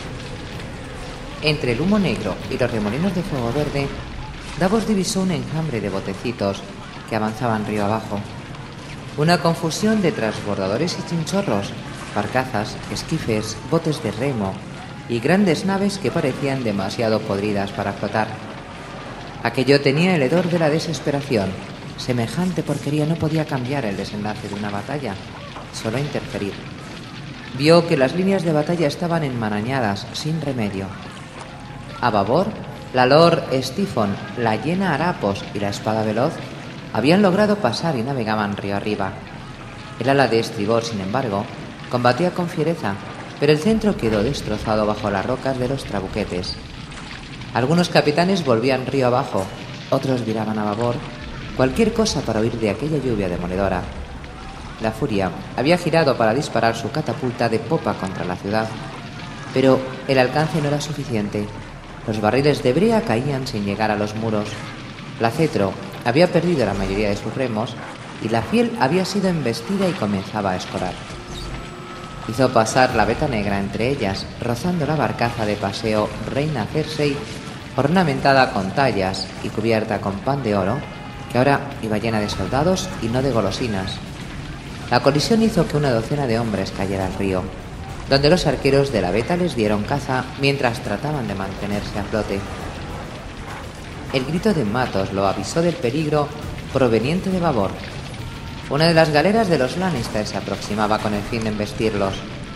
Entre el humo negro y los remolinos de fuego verde, Davos divisó un enjambre de botecitos que avanzaban río abajo. Una confusión de transbordadores y chinchorros, barcazas, esquifes, botes de remo y grandes naves que parecían demasiado podridas para flotar. Aquello tenía el hedor de la desesperación. Semejante porquería no podía cambiar el desenlace de una batalla, solo interferir. Vio que las líneas de batalla estaban enmarañadas, sin remedio. A babor, la Lord Stephen, la Llena Harapos y la Espada Veloz habían logrado pasar y navegaban río arriba. El ala de estribor, sin embargo, combatía con fiereza, pero el centro quedó destrozado bajo las rocas de los trabuquetes. Algunos capitanes volvían río abajo, otros viraban a babor, cualquier cosa para huir de aquella lluvia demoledora. La Furia había girado para disparar su catapulta de popa contra la ciudad, pero el alcance no era suficiente. Los barriles de brea caían sin llegar a los muros. La Cetro había perdido la mayoría de sus remos y la Fiel había sido embestida y comenzaba a escorar. Hizo pasar la Beta Negra entre ellas, rozando la barcaza de paseo Reina Cersei, ornamentada con tallas y cubierta con pan de oro, que ahora iba llena de soldados y no de golosinas. La colisión hizo que una docena de hombres cayera al río, donde los arqueros de la Beta les dieron caza mientras trataban de mantenerse a flote. El grito de Matos lo avisó del peligro proveniente de babor. Una de las galeras de los Lannister se aproximaba con el fin de embestirlos.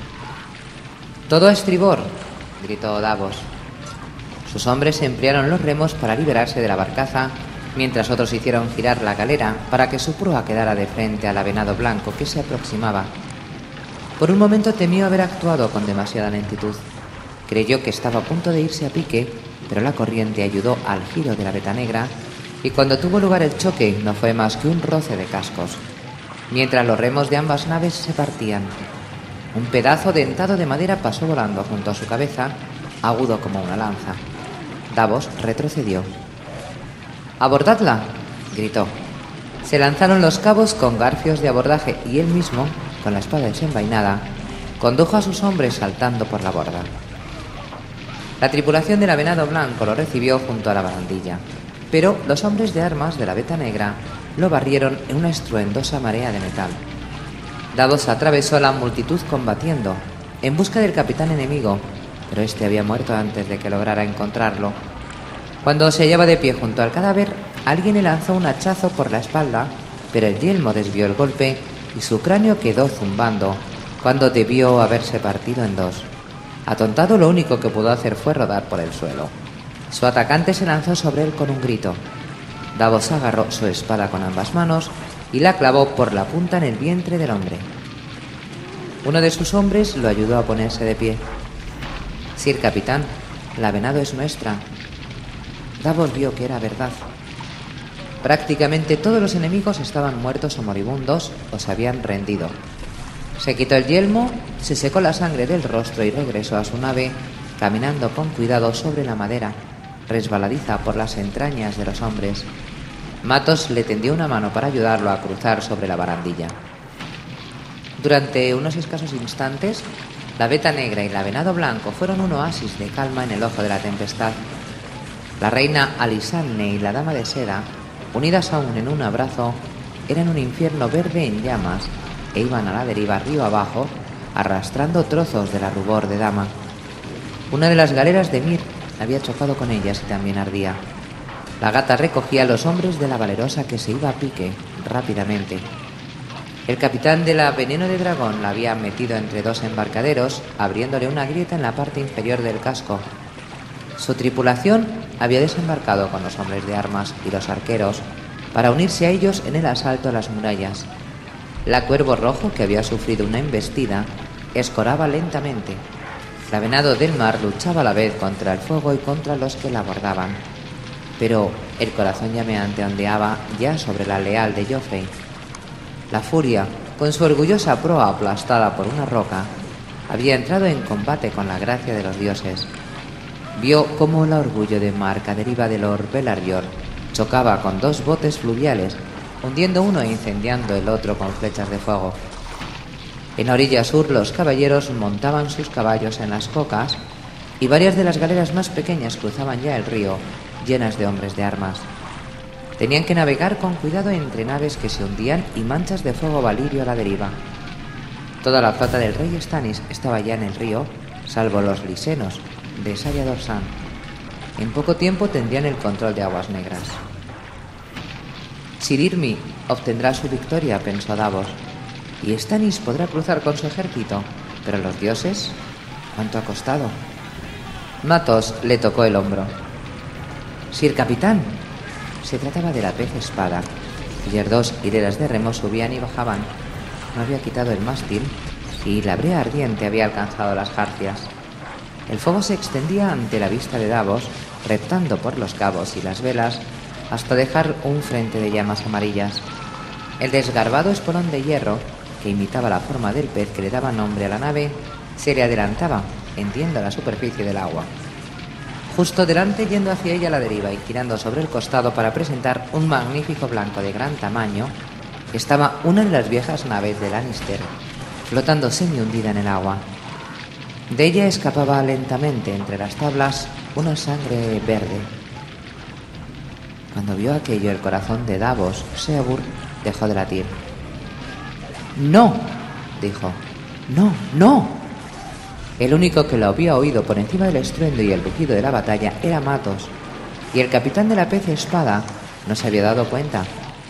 «¡Todo a estribor!», gritó Davos. Sus hombres emplearon los remos para liberarse de la barcaza, mientras otros hicieron girar la galera para que su proa quedara de frente al venado blanco que se aproximaba. Por un momento temió haber actuado con demasiada lentitud. Creyó que estaba a punto de irse a pique, pero la corriente ayudó al giro de la veta negra, y cuando tuvo lugar el choque no fue más que un roce de cascos, mientras los remos de ambas naves se partían. Un pedazo dentado de madera pasó volando junto a su cabeza, agudo como una lanza. Davos retrocedió. «¡Abordadla!», gritó. Se lanzaron los cabos con garfios de abordaje y él mismo, con la espada desenvainada, condujo a sus hombres saltando por la borda. La tripulación del Venado Blanco lo recibió junto a la barandilla, pero los hombres de armas de la Veta Negra lo barrieron en una estruendosa marea de metal. Davos atravesó la multitud combatiendo, en busca del capitán enemigo, pero este había muerto antes de que lograra encontrarlo. Cuando se hallaba de pie junto al cadáver, alguien le lanzó un hachazo por la espalda, pero el yelmo desvió el golpe y su cráneo quedó zumbando, cuando debió haberse partido en dos. Atontado, lo único que pudo hacer fue rodar por el suelo. Su atacante se lanzó sobre él con un grito. Davos agarró su espada con ambas manos y la clavó por la punta en el vientre del hombre. Uno de sus hombres lo ayudó a ponerse de pie. «Sir capitán, la venado es nuestra». Davos vio que era verdad. Prácticamente todos los enemigos estaban muertos o moribundos o se habían rendido. Se quitó el yelmo, se secó la sangre del rostro y regresó a su nave, caminando con cuidado sobre la madera, resbaladiza por las entrañas de los hombres. Matos le tendió una mano para ayudarlo a cruzar sobre la barandilla. Durante unos escasos instantes, la Veta Negra y la Venado Blanco fueron un oasis de calma en el ojo de la tempestad. La reina Alisanne y la Dama de Seda, unidas aún en un abrazo, eran un infierno verde en llamas e iban a la deriva río abajo, arrastrando trozos de la rubor de Dama. Una de las galeras de Mir había chocado con ellas y también ardía. La gata recogía a los hombres de la valerosa que se iba a pique rápidamente. El capitán de la Veneno de Dragón la había metido entre dos embarcaderos, abriéndole una grieta en la parte inferior del casco. Su tripulación había desembarcado con los hombres de armas y los arqueros para unirse a ellos en el asalto a las murallas. La Cuervo Rojo, que había sufrido una embestida, escoraba lentamente. La Venado del Mar luchaba a la vez contra el fuego y contra los que la abordaban. Pero el corazón llameante ondeaba ya sobre la leal de Joffrey. La Furia, con su orgullosa proa aplastada por una roca, había entrado en combate con la gracia de los dioses. Vio cómo el orgullo de Marca deriva de Lord Belarior chocaba con dos botes fluviales, hundiendo uno e incendiando el otro con flechas de fuego. En la orilla sur los caballeros montaban sus caballos en las cocas y varias de las galeras más pequeñas cruzaban ya el río, llenas de hombres de armas. Tenían que navegar con cuidado entre naves que se hundían y manchas de fuego valirio a la deriva. Toda la flota del rey Stannis estaba ya en el río, salvo los lisenos de Saya Dorsan. En poco tiempo tendrían el control de aguas negras. Sir Irmi obtendrá su victoria, pensó Davos, y Stannis podrá cruzar con su ejército, pero los dioses, ¿cuánto ha costado? Matos le tocó el hombro. Sir capitán. Se trataba de la pez espada, cuyas dos hileras de remos subían y bajaban. No había quitado el mástil y la brea ardiente había alcanzado las jarcias. El fuego se extendía ante la vista de Davos, reptando por los cabos y las velas hasta dejar un frente de llamas amarillas. El desgarbado espolón de hierro, que imitaba la forma del pez que le daba nombre a la nave, se le adelantaba, hendiendo la superficie del agua. Justo delante, yendo hacia ella a la deriva y girando sobre el costado para presentar un magnífico blanco de gran tamaño, estaba una de las viejas naves de Lannister, flotando semi-hundida en el agua. De ella escapaba lentamente entre las tablas una sangre verde. Cuando vio aquello, el corazón de Davos Seabur dejó de latir. «¡No!», dijo. «¡No, no!». El único que lo había oído por encima del estruendo y el rugido de la batalla era Matos, y el capitán de la pez espada no se había dado cuenta,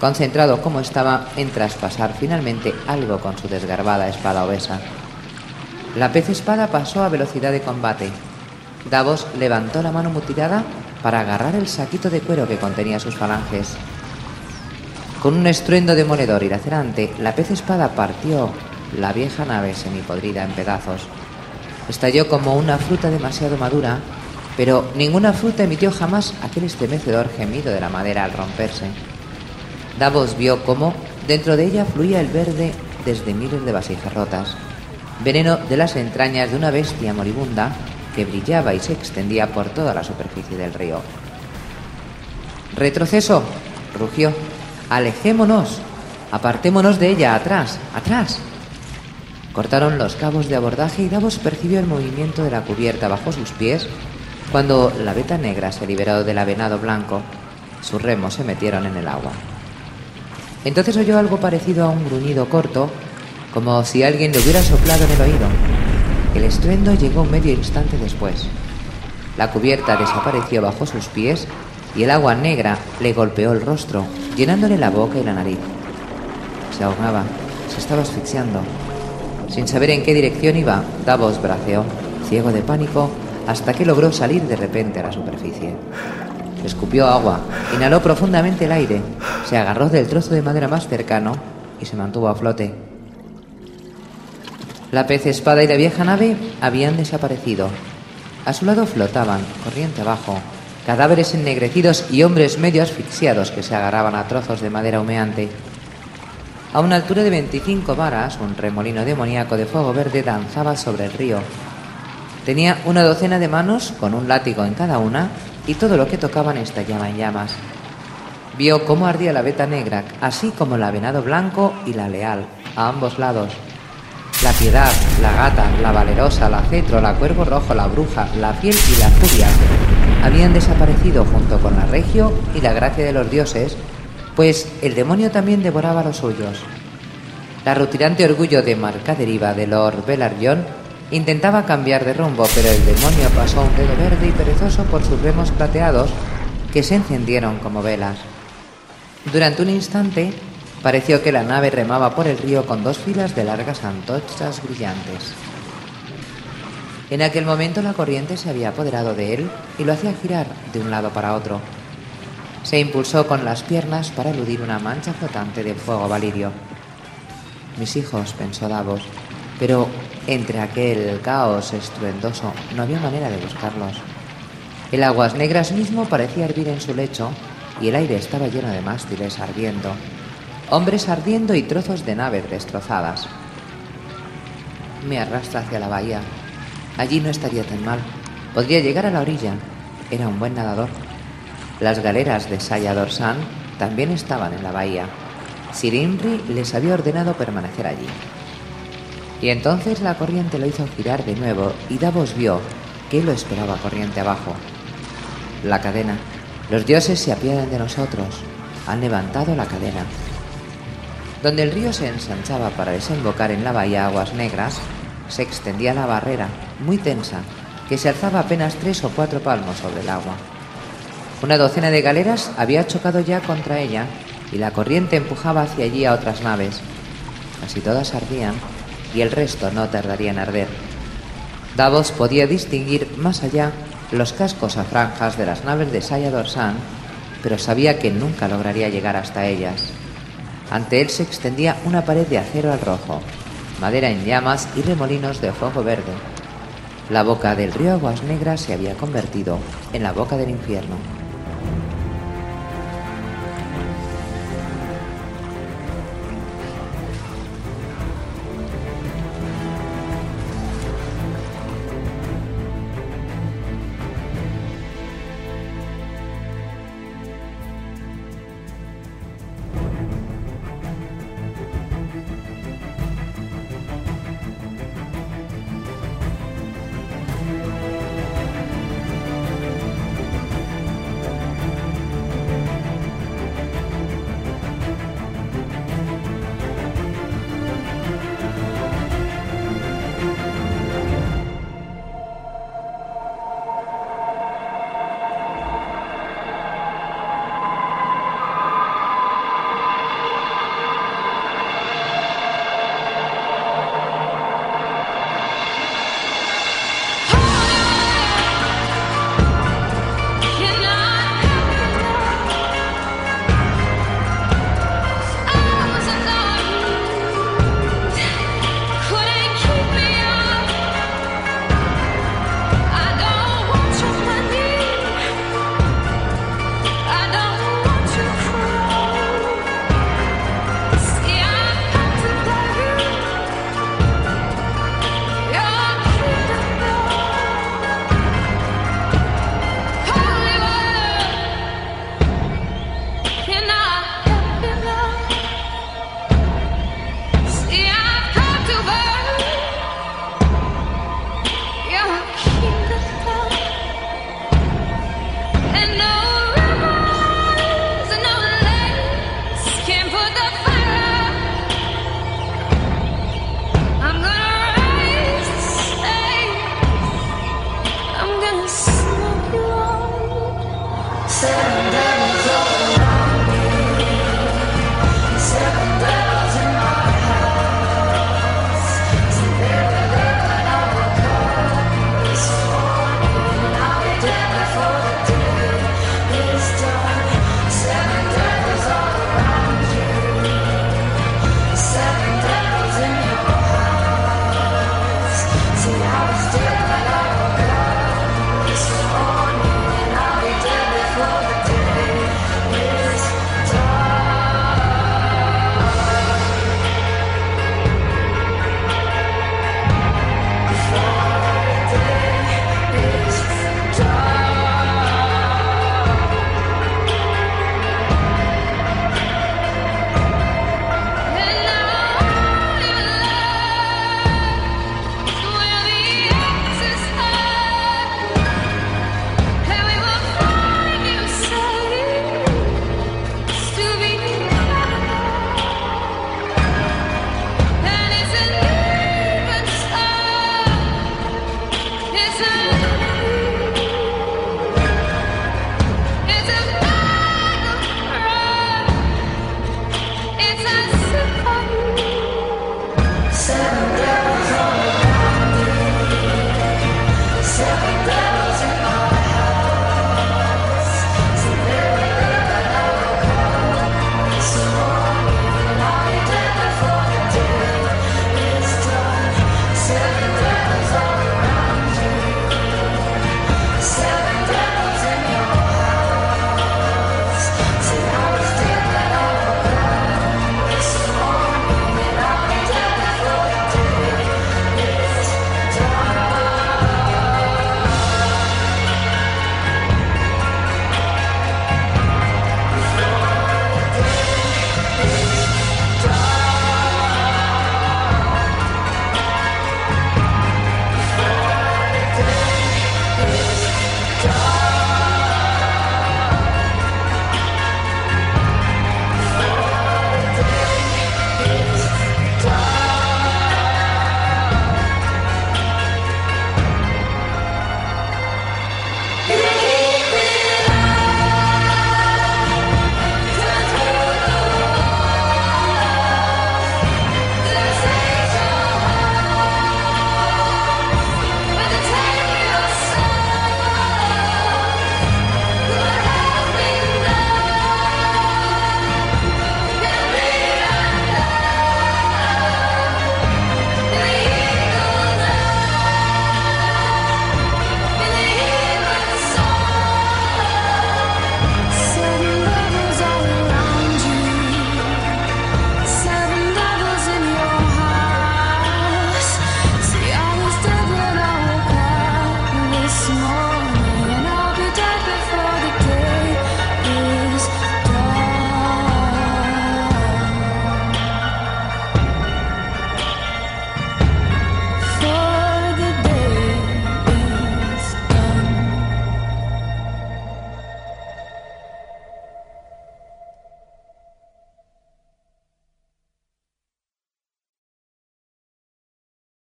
concentrado como estaba en traspasar finalmente algo con su desgarbada espada obesa. La pez espada pasó a velocidad de combate. Davos levantó la mano mutilada para agarrar el saquito de cuero que contenía sus falanges. Con un estruendo demoledor y lacerante, la pez espada partió la vieja nave semipodrida en pedazos. Estalló como una fruta demasiado madura, pero ninguna fruta emitió jamás aquel estremecedor gemido de la madera al romperse. Davos vio cómo dentro de ella fluía el verde desde miles de vasijas rotas, veneno de las entrañas de una bestia moribunda que brillaba y se extendía por toda la superficie del río. ¡Retroceso!, rugió. ¡Alejémonos! ¡Apartémonos de ella! ¡Atrás! ¡Atrás! Cortaron los cabos de abordaje y Davos percibió el movimiento de la cubierta bajo sus pies cuando la veta negra se liberó del avenado blanco. Sus remos se metieron en el agua. Entonces oyó algo parecido a un gruñido corto, como si alguien le hubiera soplado en el oído. El estruendo llegó medio instante después. La cubierta desapareció bajo sus pies y el agua negra le golpeó el rostro, llenándole la boca y la nariz. Se ahogaba, se estaba asfixiando. Sin saber en qué dirección iba, Davos braceó, ciego de pánico, hasta que logró salir de repente a la superficie. Escupió agua, inhaló profundamente el aire, se agarró del trozo de madera más cercano y se mantuvo a flote. La pez espada y la vieja nave habían desaparecido. A su lado flotaban, corriente abajo, cadáveres ennegrecidos y hombres medio asfixiados que se agarraban a trozos de madera humeante. A una altura de veinticinco varas, un remolino demoníaco de fuego verde danzaba sobre el río. Tenía una docena de manos con un látigo en cada una y todo lo que tocaban estallaba en llamas. Vio cómo ardía la veta negra, así como la venado blanco y la leal, a ambos lados. La piedad, la gata, la valerosa, la cetro, la cuervo rojo, la bruja, la fiel y la furia habían desaparecido junto con la regio y la gracia de los dioses, pues el demonio también devoraba a los suyos. La rutilante orgullo de Marcaderiva de Lord Velaryon intentaba cambiar de rumbo, pero el demonio pasó un dedo verde y perezoso por sus remos plateados que se encendieron como velas. Durante un instante pareció que la nave remaba por el río con dos filas de largas antorchas brillantes. En aquel momento la corriente se había apoderado de él y lo hacía girar de un lado para otro. Se impulsó con las piernas para eludir una mancha flotante de fuego valirio. Mis hijos, pensó Davos, pero entre aquel caos estruendoso no había manera de buscarlos. El aguas negras mismo parecía hervir en su lecho y el aire estaba lleno de mástiles ardiendo, hombres ardiendo y trozos de naves destrozadas. Me arrastra hacia la bahía. Allí no estaría tan mal. Podría llegar a la orilla. Era un buen nadador. Las galeras de Saya Dorsan también estaban en la bahía. Sir Imri les había ordenado permanecer allí. Y entonces la corriente lo hizo girar de nuevo y Davos vio que lo esperaba corriente abajo. La cadena. Los dioses se apiadan de nosotros. Han levantado la cadena. Donde el río se ensanchaba para desembocar en la bahía Aguas Negras, se extendía la barrera, muy tensa, que se alzaba apenas tres o cuatro palmos sobre el agua. Una docena de galeras había chocado ya contra ella y la corriente empujaba hacia allí a otras naves. Casi todas ardían y el resto no tardaría en arder. Davos podía distinguir más allá los cascos a franjas de las naves de Saya Dorsan, pero sabía que nunca lograría llegar hasta ellas. Ante él se extendía una pared de acero al rojo, madera en llamas y remolinos de fuego verde. La boca del río Aguas Negras se había convertido en la boca del infierno.